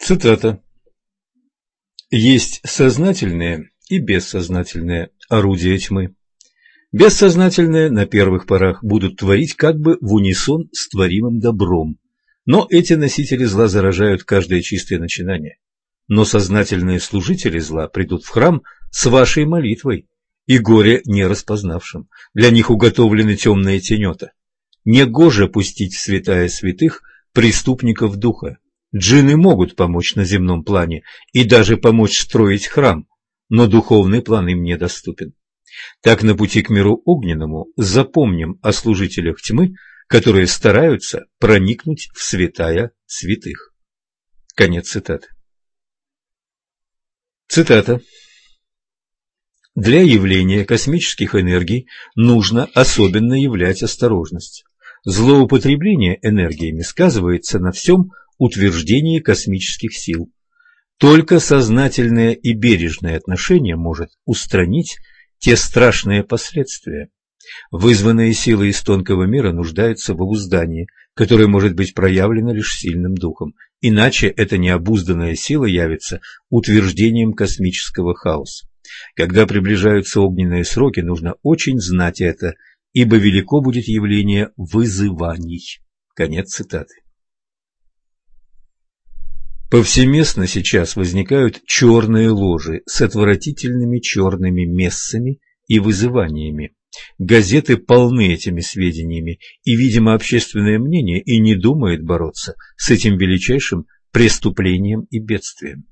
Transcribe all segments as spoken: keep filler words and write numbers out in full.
Цитата. «Есть сознательные и бессознательные орудия тьмы. Бессознательные на первых порах будут творить как бы в унисон с творимым добром, но эти носители зла заражают каждое чистое начинание. Но сознательные служители зла придут в храм с вашей молитвой, и горе не распознавшим. Для них уготовлены темные тенета. Негоже пустить в святая святых преступников духа. Джинны могут помочь на земном плане и даже помочь строить храм, но духовный план им недоступен. Так на пути к миру огненному запомним о служителях тьмы, которые стараются проникнуть в святая святых». Конец цитаты. Цитата. «Для явления космических энергий нужно особенно являть осторожность. Злоупотребление энергиями сказывается на всем утверждении космических сил. Только сознательное и бережное отношение может устранить те страшные последствия. Вызванные силы из тонкого мира нуждаются в обуздании, которое может быть проявлено лишь сильным духом, иначе эта необузданная сила явится утверждением космического хаоса. Когда приближаются огненные сроки, нужно очень знать это, ибо велико будет явление вызываний». Конец цитаты. Повсеместно сейчас возникают черные ложи с отвратительными черными мессами и вызываниями. Газеты полны этими сведениями, и, видимо, общественное мнение и не думает бороться с этим величайшим преступлением и бедствием.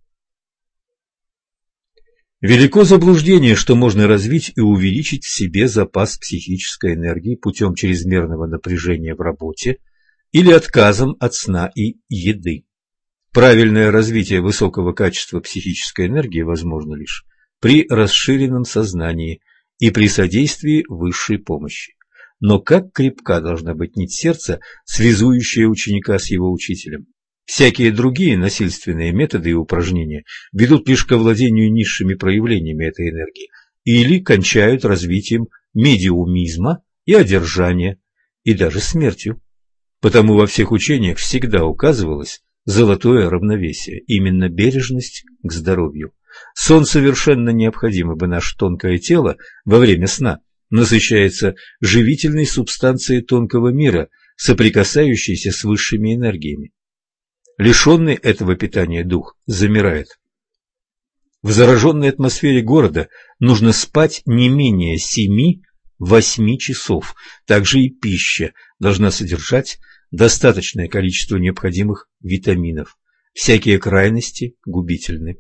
Велико заблуждение, что можно развить и увеличить в себе запас психической энергии путем чрезмерного напряжения в работе или отказом от сна и еды. Правильное развитие высокого качества психической энергии возможно лишь при расширенном сознании и при содействии высшей помощи. Но как крепка должна быть нить сердца, связующая ученика с его учителем. Всякие другие насильственные методы и упражнения ведут лишь к овладению низшими проявлениями этой энергии или кончают развитием медиумизма и одержания, и даже смертью. Потому во всех учениях всегда указывалось золотое равновесие, именно бережность к здоровью. Сон совершенно необходим, ибо наше тонкое тело во время сна насыщается живительной субстанцией тонкого мира, соприкасающейся с высшими энергиями. Лишенный этого питания дух замирает. В зараженной атмосфере города нужно спать не менее семи-восьми часов. Также и пища должна содержать достаточное количество необходимых витаминов. Всякие крайности губительны.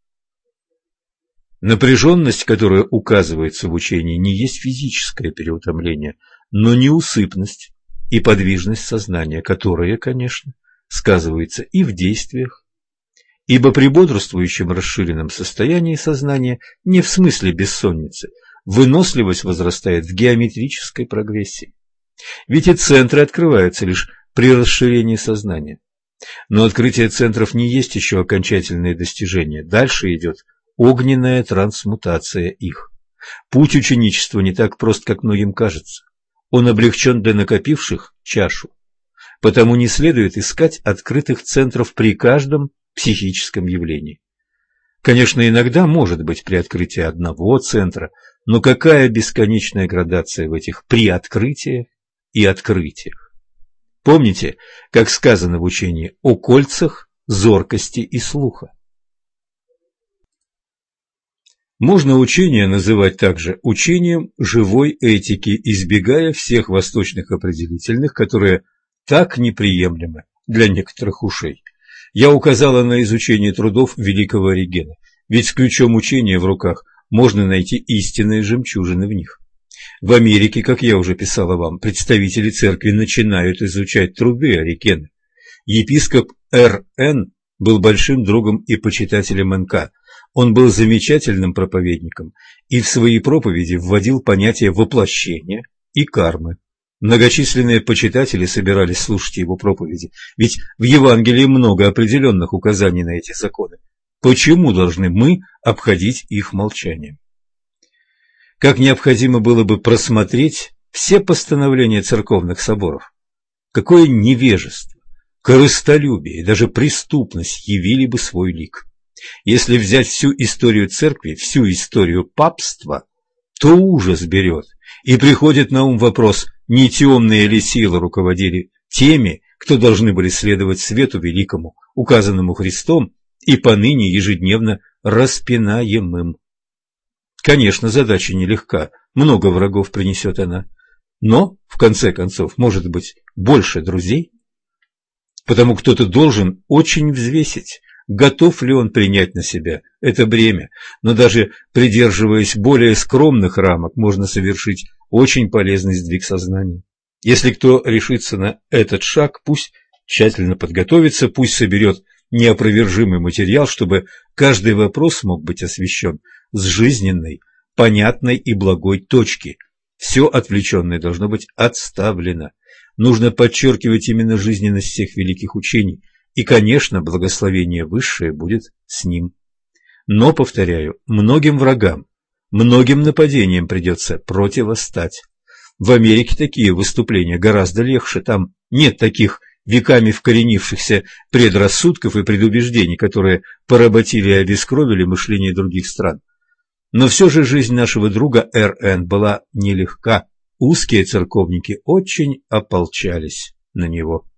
Напряженность, которая указывается в учении, не есть физическое переутомление, но неусыпность и подвижность сознания, которая, конечно, сказывается и в действиях, ибо при бодрствующем расширенном состоянии сознания, не в смысле бессонницы, выносливость возрастает в геометрической прогрессии. Ведь и центры открываются лишь при расширении сознания. Но открытие центров не есть еще окончательное достижение. Дальше идет огненная трансмутация их. Путь ученичества не так прост, как многим кажется. Он облегчен для накопивших чашу. Потому не следует искать открытых центров при каждом психическом явлении. Конечно, иногда может быть приоткрытие одного центра, но какая бесконечная градация в этих приоткрытиях и открытиях. Помните, как сказано в учении о кольцах зоркости и слуха? Можно учение называть также учением живой этики, избегая всех восточных определительных, которые так неприемлемы для некоторых ушей. Я указала на изучение трудов великого Оригена, ведь с ключом учения в руках можно найти истинные жемчужины в них. В Америке, как я уже писала вам, представители церкви начинают изучать труды Оригена. Епископ Р Н был большим другом и почитателем Н К. Он был замечательным проповедником и в свои проповеди вводил понятие воплощения и кармы. Многочисленные почитатели собирались слушать его проповеди, ведь в Евангелии много определенных указаний на эти законы. Почему должны мы обходить их молчанием? Как необходимо было бы просмотреть все постановления церковных соборов. Какое невежество, корыстолюбие и даже преступность явили бы свой лик. Если взять всю историю церкви, всю историю папства, то ужас берет, и приходит на ум вопрос, не темные ли силы руководили теми, кто должны были следовать свету великому, указанному Христом, и поныне ежедневно распинаемым. Конечно, задача нелегка, много врагов принесет она, но, в конце концов, может быть, больше друзей? Потому кто-то должен очень взвесить, готов ли он принять на себя это бремя, но даже придерживаясь более скромных рамок, можно совершить очень полезный сдвиг сознания. Если кто решится на этот шаг, пусть тщательно подготовится, пусть соберет неопровержимый материал, чтобы каждый вопрос мог быть освещен с жизненной, понятной и благой точки. Все отвлеченное должно быть отставлено. Нужно подчеркивать именно жизненность всех великих учений, и, конечно, благословение высшее будет с ним. Но, повторяю, многим врагам, многим нападениям придется противостать. В Америке такие выступления гораздо легче, там нет таких веками вкоренившихся предрассудков и предубеждений, которые поработили и обескровили мышление других стран. Но все же жизнь нашего друга Эр Эн была нелегка, узкие церковники очень ополчались на него.